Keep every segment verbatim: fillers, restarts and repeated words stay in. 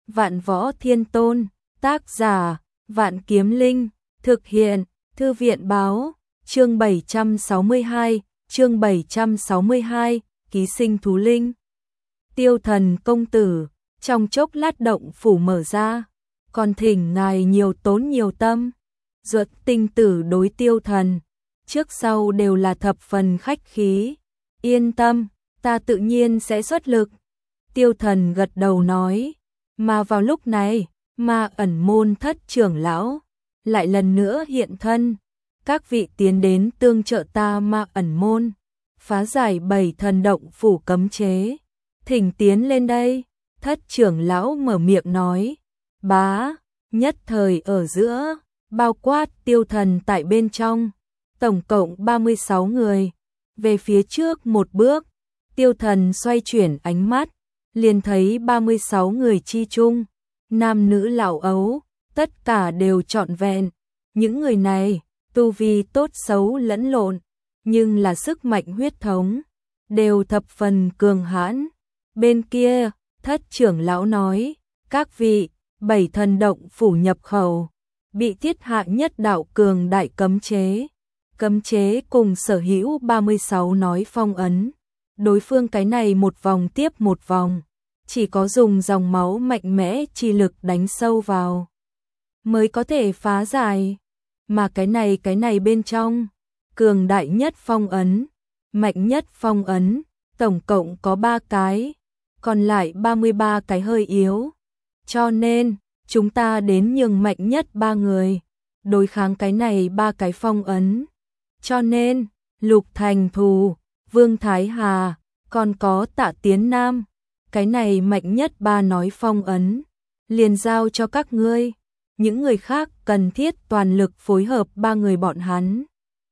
Vạn Võ Thiên Tôn, tác giả, Vạn Kiếm Linh, thực hiện, Thư viện báo, chương bảy trăm sáu mươi hai, chương bảy trăm sáu mươi hai, ký sinh thú linh. Tiêu Thần công tử, trong chốc lát động phủ mở ra, còn thỉnh ngài nhiều tốn nhiều tâm. Duật Tinh tử đối Tiêu Thần, trước sau đều là thập phần khách khí. Yên tâm, ta tự nhiên sẽ xuất lực. Tiêu Thần gật đầu nói, mà vào lúc này, Ma Ẩn môn thất trưởng lão lại lần nữa hiện thân. Các vị tiến đến tương trợ ta Ma Ẩn môn, phá giải bảy thần động phủ cấm chế. Thỉnh tiến lên đây. Thất trưởng lão mở miệng nói. Bá, nhất thời ở giữa, bao quát Tiêu Thần tại bên trong, tổng cộng ba mươi sáu người. Về phía trước một bước, Tiêu Thần xoay chuyển ánh mắt, liền thấy ba mươi sáu người chi chung, nam nữ lão ấu, tất cả đều trọn vẹn. Những người này, tu vi tốt xấu lẫn lộn, nhưng là sức mạnh huyết thống, đều thập phần cường hãn. Bên kia, thất trưởng lão nói, các vị, bảy thần động phủ nhập khẩu, bị thiết hạ nhất đạo cường đại cấm chế. Cấm chế cùng sở hữu ba mươi sáu nói phong ấn. Đối phương cái này một vòng tiếp một vòng, chỉ có dùng dòng máu mạnh mẽ chi lực đánh sâu vào mới có thể phá giải. Mà cái này cái này bên trong, cường đại nhất phong ấn, mạnh nhất phong ấn, tổng cộng có ba cái, còn lại ba mươi ba cái hơi yếu. Cho nên, chúng ta đến nhường mạnh nhất ba người, đối kháng cái này ba cái phong ấn. Cho nên, Lục Thành Thù, Vương Thái Hà, còn có Tạ Tiến Nam, cái này mạnh nhất ba nói phong ấn, liền giao cho các ngươi. Những người khác cần thiết toàn lực phối hợp ba người bọn hắn.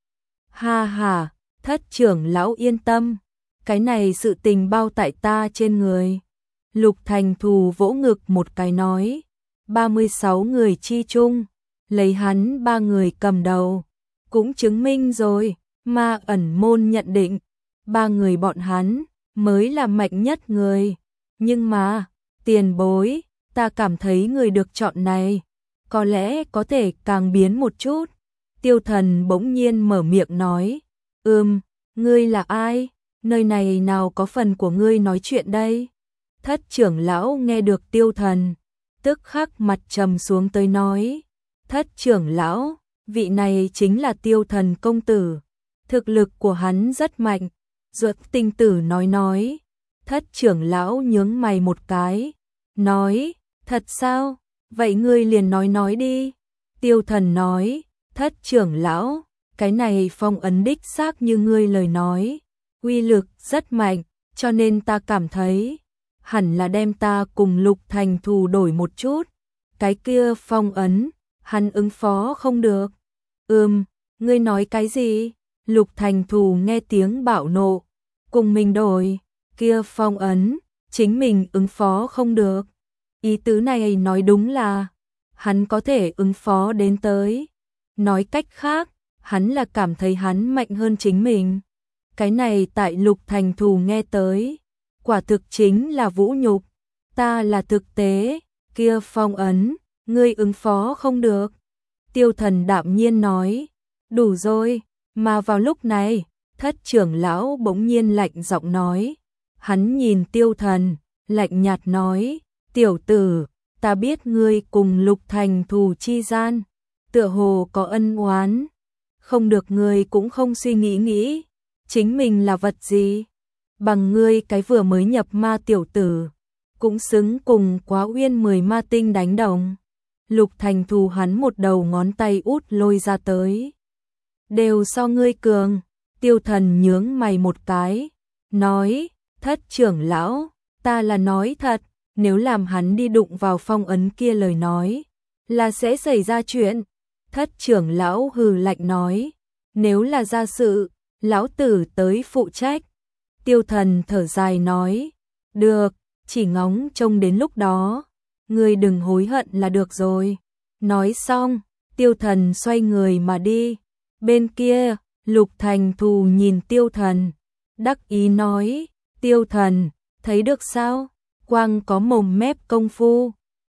Ha ha, thất trưởng lão yên tâm, cái này sự tình bao tại ta trên người. Lục Thành Thù vỗ ngực một cái nói, ba mươi sáu người chi chung, lấy hắn ba người cầm đầu, cũng chứng minh rồi, Ma Ẩn môn nhận định, ba người bọn hắn mới là mạnh nhất người. Nhưng mà, tiền bối, ta cảm thấy người được chọn này, có lẽ có thể càng biến một chút. Tiêu Thần bỗng nhiên mở miệng nói, ừm, ngươi là ai? Nơi này nào có phần của ngươi nói chuyện đây? Thất trưởng lão nghe được Tiêu Thần, tức khắc mặt trầm xuống tới nói, thất trưởng lão, vị này chính là Tiêu Thần công tử, thực lực của hắn rất mạnh. Duật Tinh tử nói nói, thất trưởng lão nhướng mày một cái, nói, thật sao? Vậy ngươi liền nói nói đi. Tiêu Thần nói, thất trưởng lão, cái này phong ấn đích xác như ngươi lời nói, uy lực rất mạnh, cho nên ta cảm thấy, hẳn là đem ta cùng Lục Thành Thù đổi một chút. Cái kia phong ấn, hắn ứng phó không được. Ừm, ngươi nói cái gì? Lục Thành Thù nghe tiếng bạo nộ, cùng mình đổi, kia phong ấn, chính mình ứng phó không được. Ý tứ này nói đúng là, hắn có thể ứng phó đến tới. Nói cách khác, hắn là cảm thấy hắn mạnh hơn chính mình. Cái này tại Lục Thành Thù nghe tới, quả thực chính là vũ nhục. Ta là thực tế, kia phong ấn, ngươi ứng phó không được. Tiêu Thần đạm nhiên nói, đủ rồi. Mà vào lúc này, thất trưởng lão bỗng nhiên lạnh giọng nói. Hắn nhìn Tiêu Thần, lạnh nhạt nói, tiểu tử, ta biết ngươi cùng Lục Thành Thù chi gian, tựa hồ có ân oán. Không được ngươi cũng không suy nghĩ nghĩ, chính mình là vật gì. Bằng ngươi cái vừa mới nhập ma tiểu tử, cũng xứng cùng Quá Uyên mười ma tinh đánh đồng. Lục Thành Thù hắn một đầu ngón tay út lôi ra tới. Đều so ngươi cường. Tiêu Thần nhướng mày một cái, nói, thất trưởng lão, ta là nói thật, nếu làm hắn đi đụng vào phong ấn kia lời nói, là sẽ xảy ra chuyện. Thất trưởng lão hừ lạnh nói, nếu là ra sự, lão tử tới phụ trách. Tiêu Thần thở dài nói, được, chỉ ngóng trông đến lúc đó, ngươi đừng hối hận là được rồi. Nói xong, Tiêu Thần xoay người mà đi. Bên kia, Lục Thành Thù nhìn Tiêu Thần, đắc ý nói, Tiêu Thần, thấy được sao? Quang có mồm mép công phu,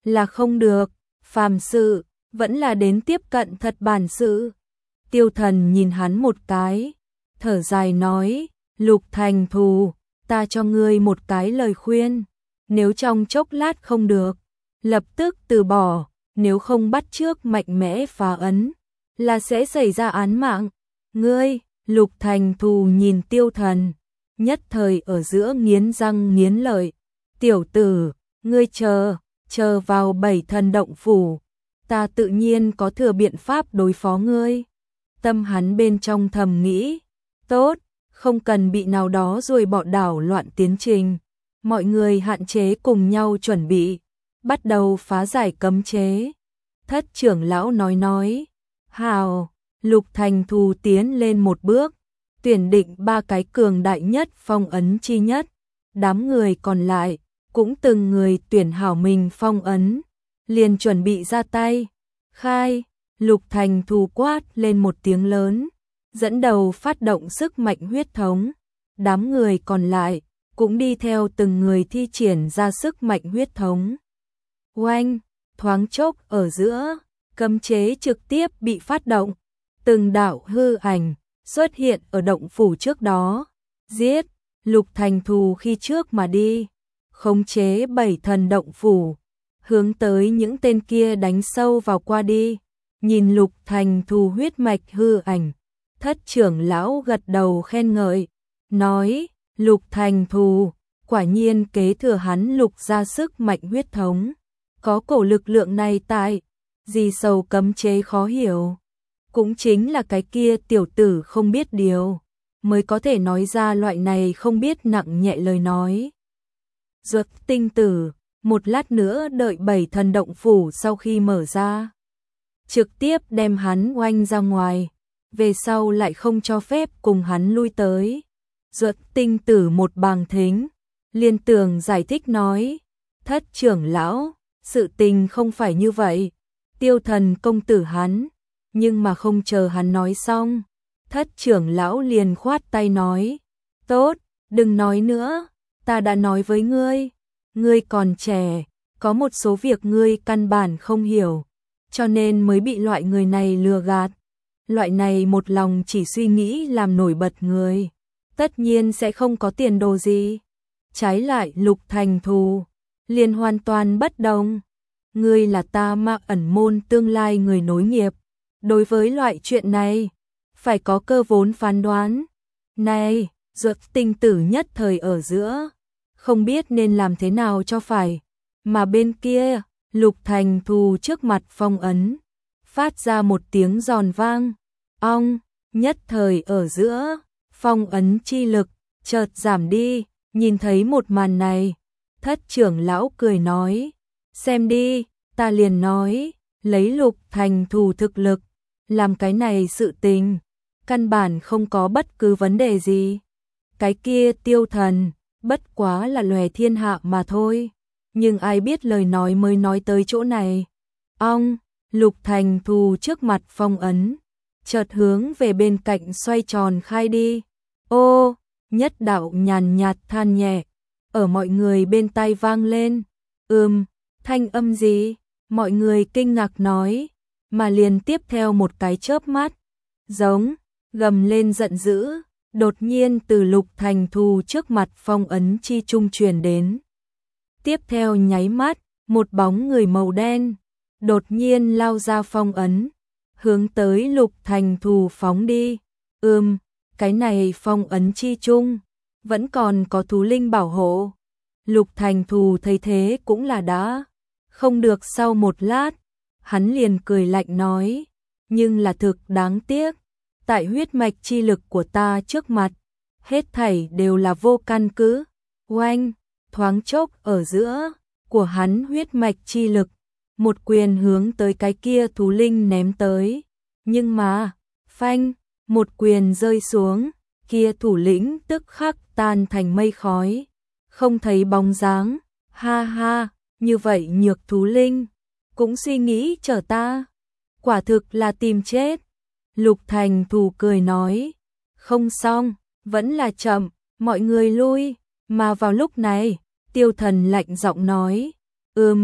là không được, phàm sự, vẫn là đến tiếp cận thật bản sự. Tiêu Thần nhìn hắn một cái, thở dài nói, Lục Thành Thù, ta cho ngươi một cái lời khuyên, nếu trong chốc lát không được, lập tức từ bỏ, nếu không bắt chước mạnh mẽ phá ấn, là sẽ xảy ra án mạng. Ngươi, Lục Thành Thù nhìn Tiêu Thần, nhất thời ở giữa nghiến răng nghiến lợi, tiểu tử, ngươi chờ, chờ vào bảy thần động phủ, ta tự nhiên có thừa biện pháp đối phó ngươi. Tâm hắn bên trong thầm nghĩ, tốt, không cần bị nào đó rồi bỏ đảo loạn tiến trình. Mọi người hạn chế cùng nhau chuẩn bị, bắt đầu phá giải cấm chế. Thất trưởng lão nói nói, hào, Lục Thành Thù tiến lên một bước, tuyển định ba cái cường đại nhất phong ấn chi nhất. Đám người còn lại, cũng từng người tuyển hảo mình phong ấn, liền chuẩn bị ra tay. Khai, Lục Thành Thù quát lên một tiếng lớn, dẫn đầu phát động sức mạnh huyết thống. Đám người còn lại, cũng đi theo từng người thi triển ra sức mạnh huyết thống. Oanh, thoáng chốc ở giữa, cấm chế trực tiếp bị phát động, từng đạo hư ảnh xuất hiện ở động phủ trước đó. Giết, Lục Thành Thù khi trước mà đi, khống chế bảy thần động phủ, hướng tới những tên kia đánh sâu vào qua đi. Nhìn Lục Thành Thù huyết mạch hư ảnh, thất trưởng lão gật đầu khen ngợi, nói, Lục Thành Thù, quả nhiên kế thừa hắn Lục ra sức mạnh huyết thống. Có cổ lực lượng này tại, gì sầu cấm chế khó hiểu. Cũng chính là cái kia tiểu tử không biết điều, mới có thể nói ra loại này không biết nặng nhẹ lời nói. Duật tinh tử, một lát nữa đợi bảy thần động phủ sau khi mở ra, trực tiếp đem hắn oanh ra ngoài, về sau lại không cho phép cùng hắn lui tới. Duật tinh tử một bàng thính, liên tường giải thích nói, thất trưởng lão, sự tình không phải như vậy, Tiêu Thần công tử hắn. Nhưng mà không chờ hắn nói xong, thất trưởng lão liền khoát tay nói, tốt, đừng nói nữa, ta đã nói với ngươi, ngươi còn trẻ, có một số việc ngươi căn bản không hiểu, cho nên mới bị loại người này lừa gạt. Loại này một lòng chỉ suy nghĩ làm nổi bật người, tất nhiên sẽ không có tiền đồ gì. Trái lại Lục Thành Thù, liền hoàn toàn bất đồng. Ngươi là ta Mạc Ẩn môn tương lai người nối nghiệp. Đối với loại chuyện này, phải có cơ vốn phán đoán. Này, Duật tinh tử nhất thời ở giữa, không biết nên làm thế nào cho phải. Mà bên kia, Lục Thành Thù trước mặt phong ấn, phát ra một tiếng giòn vang. Ong, nhất thời ở giữa, phong ấn chi lực, chợt giảm đi. Nhìn thấy một màn này, thất trưởng lão cười nói, xem đi, ta liền nói, lấy Lục Thành Thù thực lực, làm cái này sự tình, căn bản không có bất cứ vấn đề gì. Cái kia Tiêu Thần, bất quá là lòe thiên hạ mà thôi. Nhưng ai biết lời nói mới nói tới chỗ này. Ong, Lục Thành Thù trước mặt phong ấn, chợt hướng về bên cạnh xoay tròn khai đi. Ô, nhất đạo nhàn nhạt than nhẹ, ở mọi người bên tai vang lên. Ừm, thanh âm gì? Mọi người kinh ngạc nói, mà liền tiếp theo một cái chớp mắt, giống, gầm lên giận dữ, đột nhiên từ Lục Thành Thù trước mặt phong ấn chi trung truyền đến. Tiếp theo nháy mắt, một bóng người màu đen, đột nhiên lao ra phong ấn, hướng tới Lục Thành Thù phóng đi. Ừm, cái này phong ấn chi trung, vẫn còn có thú linh bảo hộ. Lục Thành Thù thấy thế cũng là đã, không được sau một lát, hắn liền cười lạnh nói, nhưng là thực đáng tiếc, tại huyết mạch chi lực của ta trước mặt, hết thảy đều là vô căn cứ. Oanh, thoáng chốc ở giữa, của hắn huyết mạch chi lực, một quyền hướng tới cái kia thú linh ném tới. Nhưng mà, phanh, một quyền rơi xuống, kia thủ lĩnh tức khắc tan thành mây khói, không thấy bóng dáng. Ha ha, như vậy nhược thú linh, cũng suy nghĩ chở ta, quả thực là tìm chết. Lục Thành Thù cười nói, không xong, vẫn là chậm, mọi người lui. Mà vào lúc này, Tiêu Thần lạnh giọng nói, ừm,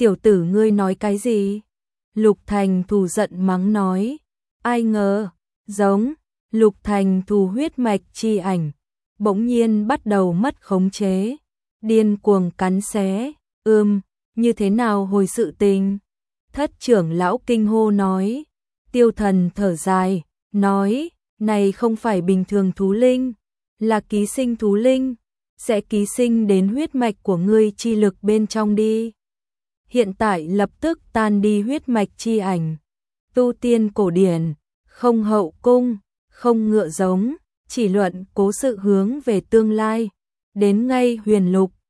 Tiểu tử ngươi nói cái gì? Lục Thành Thù giận mắng nói. Ai ngờ, giống, Lục Thành Thù huyết mạch chi ảnh, bỗng nhiên bắt đầu mất khống chế, điên cuồng cắn xé, ưm, như thế nào hồi sự tình? Thất trưởng lão kinh hô nói. Tiêu Thần thở dài, nói, này không phải bình thường thú linh, là ký sinh thú linh, sẽ ký sinh đến huyết mạch của ngươi chi lực bên trong đi. Hiện tại lập tức tan đi huyết mạch chi ảnh. Tu tiên cổ điển, không hậu cung, không ngựa giống, chỉ luận cố sự hướng về tương lai. Đến ngay huyền lục,